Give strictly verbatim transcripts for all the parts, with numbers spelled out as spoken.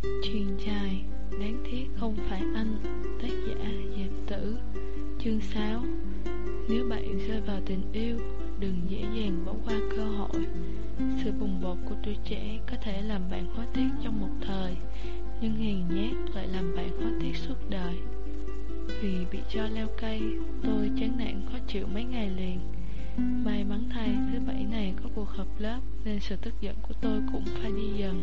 Chuyện dài, đáng tiếc không phải anh. Tác giả Diệp Tử. Chương sáu. Nếu bạn rơi vào tình yêu, đừng dễ dàng bỏ qua cơ hội. Sự bồng bột của tuổi trẻ có thể làm bạn hối tiếc trong một thời, nhưng hèn nhát lại làm bạn hối tiếc suốt đời. Vì bị cho leo cây, tôi chán nản khó chịu mấy ngày liền. May mắn thay, thứ bảy này có cuộc họp lớp nên sự tức giận của tôi cũng phải đi dần.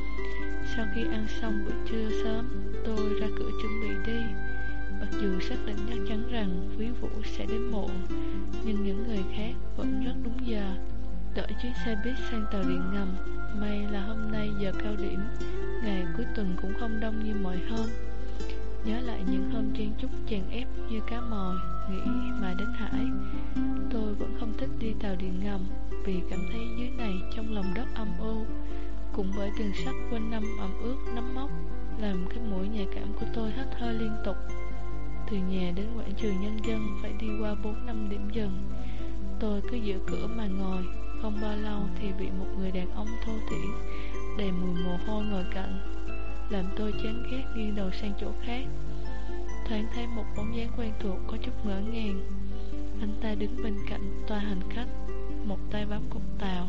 Sau khi ăn xong bữa trưa sớm, tôi ra cửa chuẩn bị đi. Mặc dù xác định chắc chắn rằng Quý Vũ sẽ đến muộn, nhưng những người khác vẫn rất đúng giờ. Đợi chuyến xe buýt sang tàu điện ngầm. May là hôm nay giờ cao điểm, ngày cuối tuần cũng không đông như mọi hôm. Nhớ lại những hôm chen chúc chèn ép như cá mòi, nghĩ mà đến hải. Tôi vẫn không thích đi tàu điện ngầm, vì cảm thấy dưới này trong lòng đất âm u, cùng với đường sắt quanh năm ẩm ướt nấm mốc, làm cái mũi nhạy cảm của tôi hắt hơi liên tục. Từ nhà đến quảng trường Nhân dân phải đi qua bốn năm điểm dừng. Tôi cứ giữ cửa mà ngồi. Không bao lâu thì bị một người đàn ông thô thiển, đầy mùi mồ hôi ngồi cạnh, làm tôi chán ghét nghiêng đầu sang chỗ khác. Thoáng thấy một bóng dáng quen thuộc có chút ngỡ ngàng. Anh ta đứng bên cạnh toa hành khách, một tay bám cột tàu,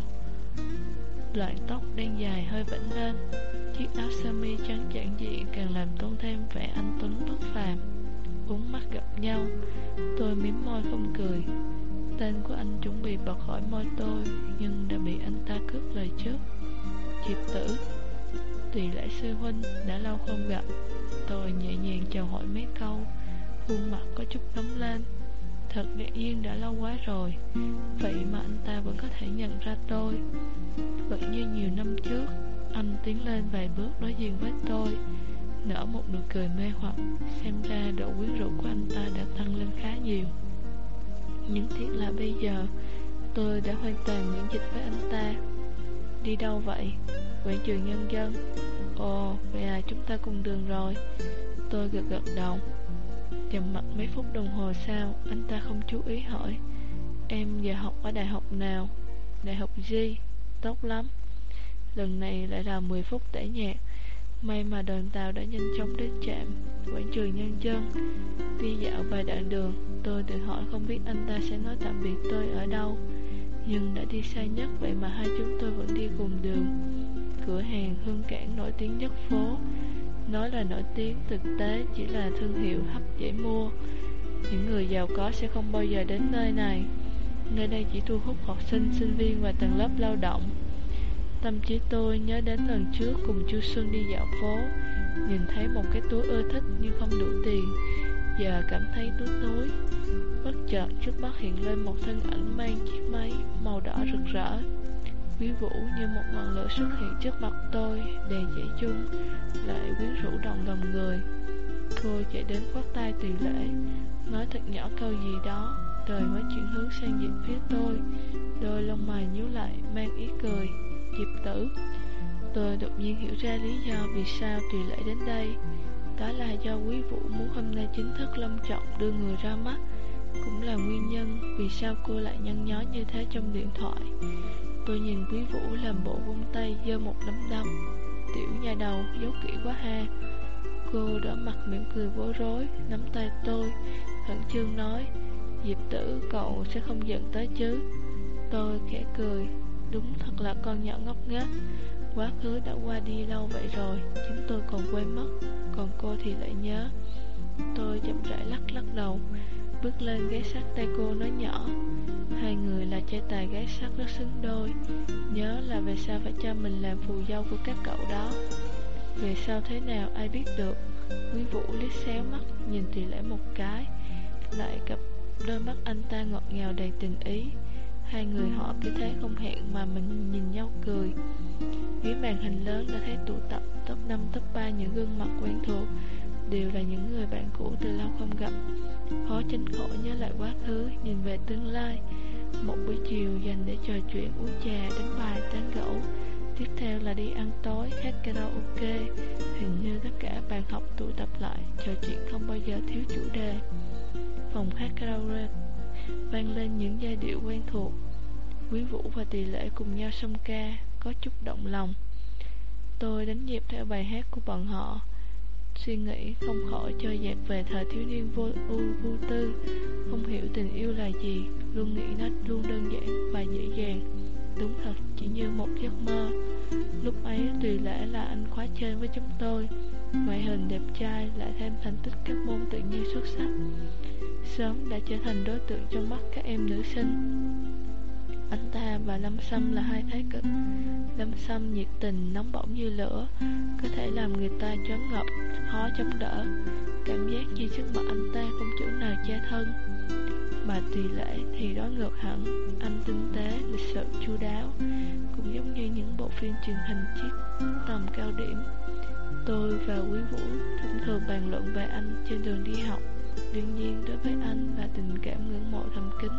đoạn tóc đen dài hơi vểnh lên. Chiếc áo sơ mi trắng giản dị càng làm tôn thêm vẻ anh tuấn bất phàm. Bốn mắt gặp nhau, tôi mím môi không cười. Tên của anh chuẩn bị bật khỏi môi tôi, nhưng đã bị anh ta cướp lời trước. Diệp Tử. Tùy Lễ sư huynh, đã lâu không gặp. Tôi nhẹ nhàng chào hỏi mấy câu, khuôn mặt có chút nóng lên. Thật ngạc nhiên, đã lâu quá rồi, vậy mà anh ta vẫn có thể nhận ra tôi. Vẫn như nhiều năm trước, anh tiến lên vài bước đối diện với tôi, nở một nụ cười mê hoặc. Xem ra độ quyến rũ của anh ta đã tăng lên khá nhiều. Nhưng tiếc là bây giờ tôi đã hoàn toàn miễn dịch với anh ta. Đi đâu vậy? Quảng trường Nhân dân. Ồ, vậy à, chúng ta cùng đường rồi. Tôi gật gật đầu. Trầm mặc mấy phút đồng hồ sau, anh ta không chú ý hỏi: Em giờ học ở đại học nào? Đại học gì? Tốt lắm. Lần này lại là mười phút tẻ nhạt. May mà đoàn tàu đã nhanh chóng đến trạm quảng trường Nhân dân. Đi dạo vài đoạn đường, tôi tự hỏi không biết anh ta sẽ nói tạm biệt tôi ở đâu. Nhưng đã đi xa nhất, vậy mà hai chúng tôi vẫn đi cùng đường. Cửa hàng Hương Cảng nổi tiếng nhất phố. Nói là nổi tiếng, thực tế chỉ là thương hiệu hấp dễ mua. Những người giàu có sẽ không bao giờ đến nơi này. Nơi đây chỉ thu hút học sinh, sinh viên và tầng lớp lao động. Tâm trí tôi nhớ đến lần trước cùng Chu Xuân đi dạo phố, nhìn thấy một cái túi ưa thích nhưng không đủ tiền. Giờ cảm thấy túi túi. Bất chợt trước mắt hiện lên một thân ảnh mang chiếc máy màu đỏ rực rỡ. Quý Vũ như một ngọn lửa xuất hiện trước mặt tôi, đầy dễ chung, lại quyến rũ động lòng người. Cô chạy đến khoác tay Tùy Lễ, nói thật nhỏ câu gì đó, rồi mới chuyển hướng sang diện phía tôi. Đôi lông mày nhíu lại, mang ý cười. Diệp Tử. Tôi đột nhiên hiểu ra lý do vì sao Tùy Lễ đến đây. Đó là do Quý Vũ muốn hôm nay chính thức long trọng đưa người ra mắt, cũng là nguyên nhân vì sao cô lại nhăn nhó như thế trong điện thoại. Tôi nhìn Quý Vũ làm bộ vung tay giơ một nắm đấm. Tiểu nhà đầu, giấu kỹ quá ha. Cô đỏ mặt mỉm cười bối rối, nắm tay tôi, khẩn trương nói: Diệp Tử, cậu sẽ không giận tới chứ? Tôi khẽ cười. Đúng thật là con nhỏ ngốc nghếch. Quá khứ đã qua đi lâu vậy rồi, chúng tôi còn quên mất, còn cô thì lại nhớ. Tôi chậm rãi lắc lắc đầu, bước lên ghế sắt tay cô nói nhỏ: Hai người là trai tài gái sắc rất xứng đôi. Nhớ là về sau phải cho mình làm phù dâu của các cậu đó. Về sau thế nào ai biết được. Quý Vũ liếc xéo mắt nhìn Tùy Lễ một cái, lại gặp đôi mắt anh ta ngọt ngào đầy tình ý. Hai người họ cứ thế không hẹn mà mình nhìn nhau cười. Dưới màn hình lớn đã thấy tụ tập top năm top ba những gương mặt quen thuộc, đều là những người bạn cũ từ lâu không gặp. Khó tránh khỏi nhớ lại quá khứ, nhìn về tương lai. Một buổi chiều dành để trò chuyện, uống trà, đánh bài, tán gẫu. Tiếp theo là đi ăn tối, hát karaoke. Hình như tất cả bạn học tụ tập lại, trò chuyện không bao giờ thiếu chủ đề. Phòng hát karaoke vang lên những giai điệu quen thuộc. Quý Vũ và Tùy Lễ cùng nhau song ca, có chút động lòng. Tôi đánh nhịp theo bài hát của bọn họ. Suy nghĩ không khỏi trôi dạt về thời thiếu niên vô ưu vô tư, không hiểu tình yêu là gì, luôn nghĩ nó luôn đơn giản và dễ dàng. Đúng thật chỉ như một giấc mơ. Lúc ấy Tùy Lễ là anh khóa trên với chúng tôi, ngoại hình đẹp trai lại thêm thành tích các môn tự nhiên xuất sắc, sớm đã trở thành đối tượng trong mắt các em nữ sinh. Anh ta và Lâm Sâm là hai thái cực. Lâm Sâm nhiệt tình nóng bỏng như lửa, có thể làm người ta choáng ngợp, khó chống đỡ. Cảm giác như trước mặt anh ta không chỗ nào che thân. Mà Tùy Lễ thì đó ngược hẳn, anh tinh tế, lịch sự, chu đáo, cũng giống như những bộ phim truyền hình chiếc tầm cao điểm. Tôi và Quý Vũ thông thường bàn luận về anh trên đường đi học. Đương nhiên đối với anh là tình cảm ngưỡng mộ thầm kín.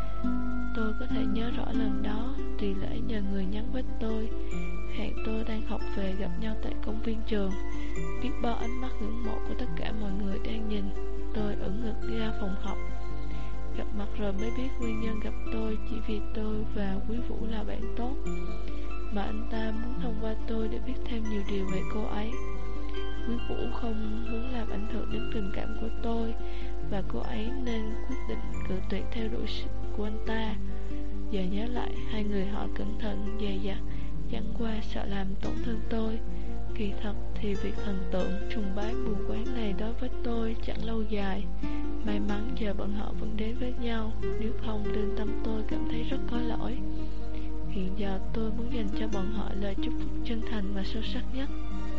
Tôi có thể nhớ rõ lần đó Tùy Lễ nhờ người nhắn với tôi, hẹn tôi đang học về gặp nhau tại công viên trường. Biết bao ánh mắt ngưỡng mộ của tất cả mọi người đang nhìn. Tôi ưỡn ngực đi ra phòng học. Gặp mặt rồi mới biết nguyên nhân gặp tôi chỉ vì tôi và Quý Vũ là bạn tốt, mà anh ta muốn thông qua tôi để biết thêm nhiều điều về cô ấy. Quý Vũ không muốn làm ảnh hưởng đến tình cảm của tôi, và cô ấy nên quyết định cự tuyệt theo đuổi của anh ta. Giờ nhớ lại, hai người họ cẩn thận, dè dặt, chẳng qua sợ làm tổn thương tôi. Kỳ thật thì việc thần tượng trùng bái mù quáng này đối với tôi chẳng lâu dài. May mắn giờ bọn họ vẫn đến với nhau, nếu không lương tâm tôi cảm thấy rất có lỗi. Hiện giờ tôi muốn dành cho bọn họ lời chúc phúc chân thành và sâu sắc nhất.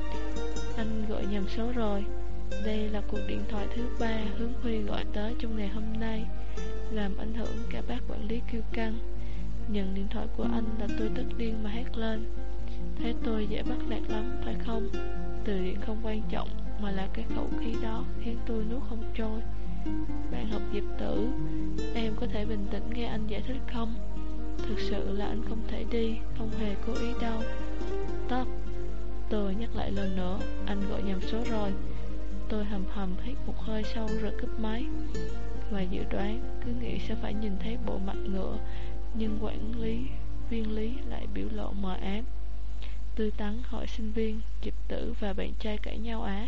Anh gọi nhầm số rồi. Đây là cuộc điện thoại thứ ba Hướng Huy gọi tới trong ngày hôm nay, làm ảnh hưởng cả bác quản lý kiêu căng. Nhận điện thoại của anh là tôi tức điên mà hét lên. Thấy tôi dễ bắt nạt lắm phải không? Từ điện không quan trọng, mà là cái khẩu khí đó khiến tôi nuốt không trôi. Bạn học Diệp Tử, em có thể bình tĩnh nghe anh giải thích không? Thực sự là anh không thể đi, không hề cố ý đâu. Tóc. Tôi nhắc lại lần nữa, anh gọi nhầm số rồi. Tôi hầm hầm hít một hơi sâu rồi cúp máy. Ngoài dự đoán, cứ nghĩ sẽ phải nhìn thấy bộ mặt ngựa, nhưng quản lý, viên lý lại biểu lộ mờ ám. Tươi tắn hỏi sinh viên, Diệp Tử và bạn trai cãi nhau á?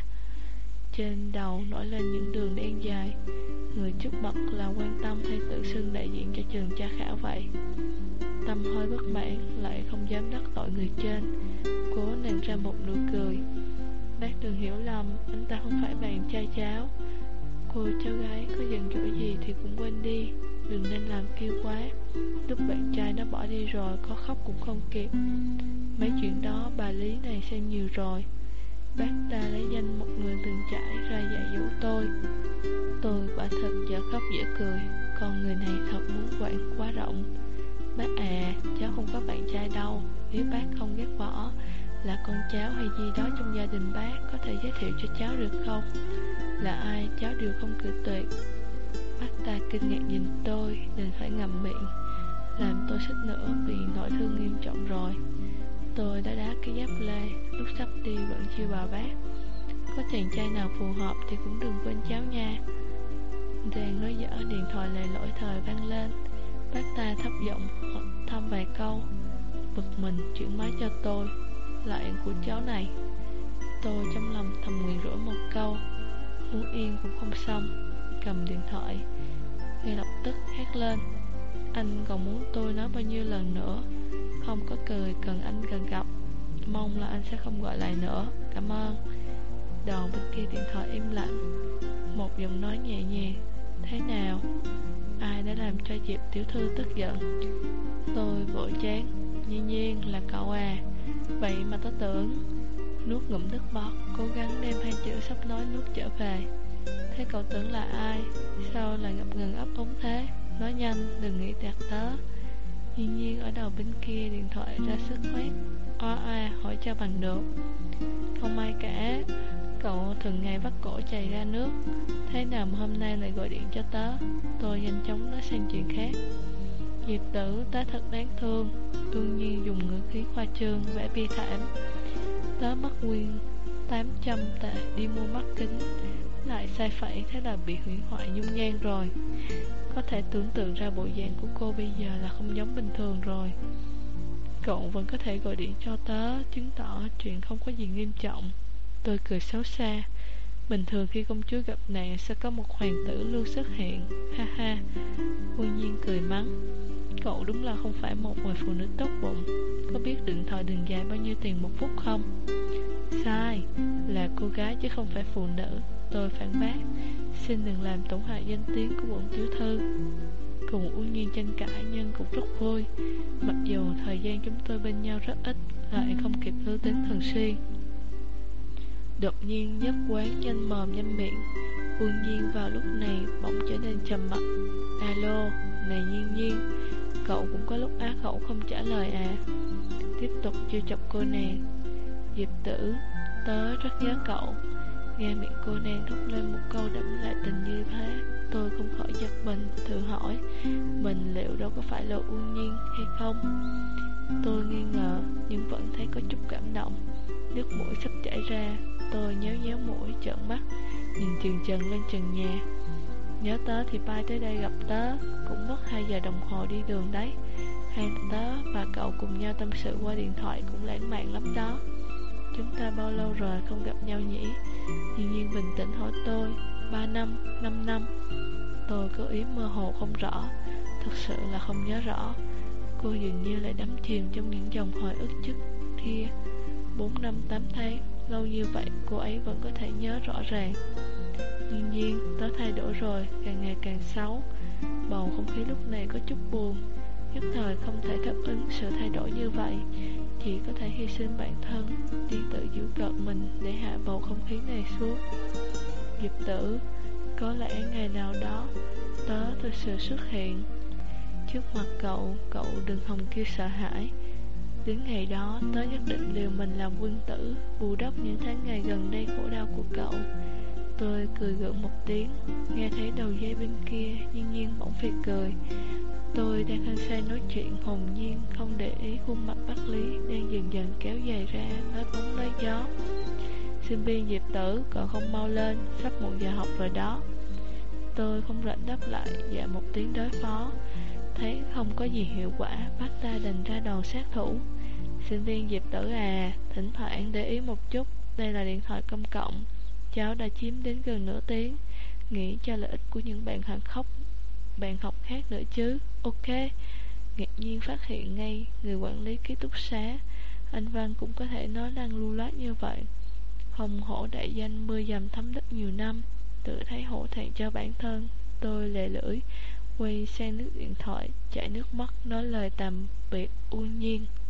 Trên đầu nổi lên những đường đen dài. Người trước mặt là Quan Tâm hay tự xưng đại diện cho trường tra khảo vậy? Tâm hơi bất mãn, lại không dám đắc tội người trên, cố nặn ra một nụ cười. Bác đừng hiểu lầm, anh ta không phải bạn trai cháu. Cô cháu gái có giận dỗi gì thì cũng quên đi, đừng nên làm kêu quá. Lúc bạn trai nó bỏ đi rồi, có khóc cũng không kịp. Mấy chuyện đó bà Lý này xem nhiều rồi. Bác ta lấy danh một người từng trải ra dạy dỗ tôi. Tôi quả thật dở khóc dở cười, con người này thật muốn quản quá rộng. Bác à, cháu không có bạn trai đâu. Nếu bác không ghét bỏ là con cháu hay gì đó trong gia đình bác, có thể giới thiệu cho cháu được không? Là ai cháu đều không cự tuyệt. Bác ta kinh ngạc nhìn tôi nên phải ngậm miệng, làm tôi suýt nữa bị nội thương nghiêm trọng rồi. Tôi đã đá cái dép lê, lúc sắp đi vẫn chiêu bảo bác. Có chàng trai nào phù hợp thì cũng đừng quên cháu nha. Đang nói dở, điện thoại lại lỗi thời vang lên. Bác ta thấp giọng thăm vài câu, bực mình chuyển máy cho tôi. Lại của cháu này. Tôi trong lòng thầm nguyền rủa một câu, muốn yên cũng không xong. Cầm điện thoại, ngay lập tức hét lên. Anh còn muốn tôi nói bao nhiêu lần nữa? Không có cười cần anh cần gặp. Mong là anh sẽ không gọi lại nữa. Cảm ơn. Đầu bên kia điện thoại im lặng. Một giọng nói nhẹ nhàng. Thế nào? Ai đã làm cho Diệp tiểu thư tức giận? Tôi vội chán. Nhiên nhiên là cậu à? Vậy mà tớ tưởng. Nuốt ngụm nước bọt, cố gắng đem hai chữ sắp nói nuốt trở về. Thế cậu tưởng là ai? Sao lại ngập ngừng ấp úng thế? Nói nhanh, đừng nghĩ tẹt tớ. Nhiên nhiên ở đầu bên kia điện thoại ra sức khoét. O a, hỏi cho bằng được. Không ai cả. Cậu thường ngày vắt cổ chảy ra nước. Thế nào mà hôm nay lại gọi điện cho tớ? Tôi nhanh chóng nói sang chuyện khác. Diệp Tử, tớ thật đáng thương. Đương nhiên dùng ngữ khí khoa trương, vẻ bi thảm. Tớ mất nguyên tám trăm tệ đi mua mắt kính, lại sai phẩy, thế là bị hủy hoại dung nhan rồi. Có thể tưởng tượng ra bộ dạng của cô bây giờ là không giống bình thường rồi. Cậu vẫn có thể gọi điện cho tớ, chứng tỏ chuyện không có gì nghiêm trọng. Tôi cười xấu xa. Bình thường khi công chúa gặp nạn sẽ có một hoàng tử luôn xuất hiện. Ha ha. Quân Nhiên cười mắng. Cậu đúng là không phải một người phụ nữ tốt bụng. Có biết điện thoại đường dài bao nhiêu tiền một phút không? Sai, là cô gái chứ không phải phụ nữ. Tôi phản bác. Xin đừng làm tổn hại danh tiếng của bổn tiểu thư. Cùng Uông Nhiên tranh cãi nhưng cũng rất vui. Mặc dù thời gian chúng tôi bên nhau rất ít, lại không kịp lưu tính thường xuyên. Đột nhiên nhất quán nhanh mồm nhanh miệng. Uông Nhiên vào lúc này bỗng trở nên trầm mặc. Alo, này Nhiên Nhiên, cậu cũng có lúc á khẩu không trả lời à? Tiếp tục trêu chọc cô nàng. Diệp Tử, tớ rất nhớ cậu. Nghe miệng cô nàng thốt lên một câu đẫm lại tình như thế, tôi không khỏi giật mình, tự hỏi mình liệu đâu có phải là Uông Nhiên hay không. Tôi nghi ngờ nhưng vẫn thấy có chút cảm động. Nước mũi sắp chảy ra. Tôi nhéo nhéo mũi, trợn mắt, nhìn chừng chừng lên trần nhà. Nhớ tớ thì bay tới đây gặp tớ, cũng mất hai giờ đồng hồ đi đường đấy. Hai tớ và cậu cùng nhau tâm sự qua điện thoại cũng lãng mạn lắm đó. Chúng ta bao lâu rồi không gặp nhau nhỉ? Nhiên Nhiên bình tĩnh hỏi tôi. Ba năm, năm năm. Tôi có ý mơ hồ không rõ, thật sự là không nhớ rõ. Cô dường như lại đắm chìm trong những dòng hồi ức trước kia. Bốn năm tám tháng, lâu như vậy cô ấy vẫn có thể nhớ rõ ràng. Nhiên Nhiên, tớ thay đổi rồi, càng ngày càng xấu. Bầu không khí lúc này có chút buồn. Nhất thời không thể đáp ứng sự thay đổi như vậy, chỉ có thể hy sinh bản thân, đi tự giễu cợt mình để hạ bầu không khí này xuống. Diệp Tử, có lẽ ngày nào đó tớ thực sự xuất hiện trước mặt cậu. Cậu đừng hòng kêu sợ hãi. Đến ngày đó tớ nhất định liều mình làm quân tử, bù đắp những tháng ngày gần đây khổ đau của cậu. Tôi cười gượng một tiếng. Nghe thấy đầu dây bên kia Nhiên Nhiên bỗng phì cười. Tôi đang hăng say nói chuyện hồn nhiên, không để ý khuôn mặt Bắc Lý đang dần dần kéo dài ra, nói bóng nói gió. Sinh viên Diệp Tử, cậu không mau lên, sắp một giờ học rồi đó. Tôi không rảnh đáp lại, dạ một tiếng đối phó. Thấy không có gì hiệu quả, bắt ta đành ra đòn sát thủ. Sinh viên Diệp Tử à, thỉnh thoảng để ý một chút, đây là điện thoại công cộng. Cháu đã chiếm đến gần nửa tiếng, nghĩ cho lợi ích của những bạn học khóc bạn học khác nữa chứ. Ok. Ngạc nhiên phát hiện ngay người quản lý ký túc xá. Anh Văn cũng có thể nói năng lưu loát như vậy. Hồng hổ đại danh mưa dầm thấm đất nhiều năm, tự thấy hổ thẹn cho bản thân. Tôi lè lưỡi quay sang nước điện thoại, chảy nước mắt nói lời tạm biệt Uông Nhiên.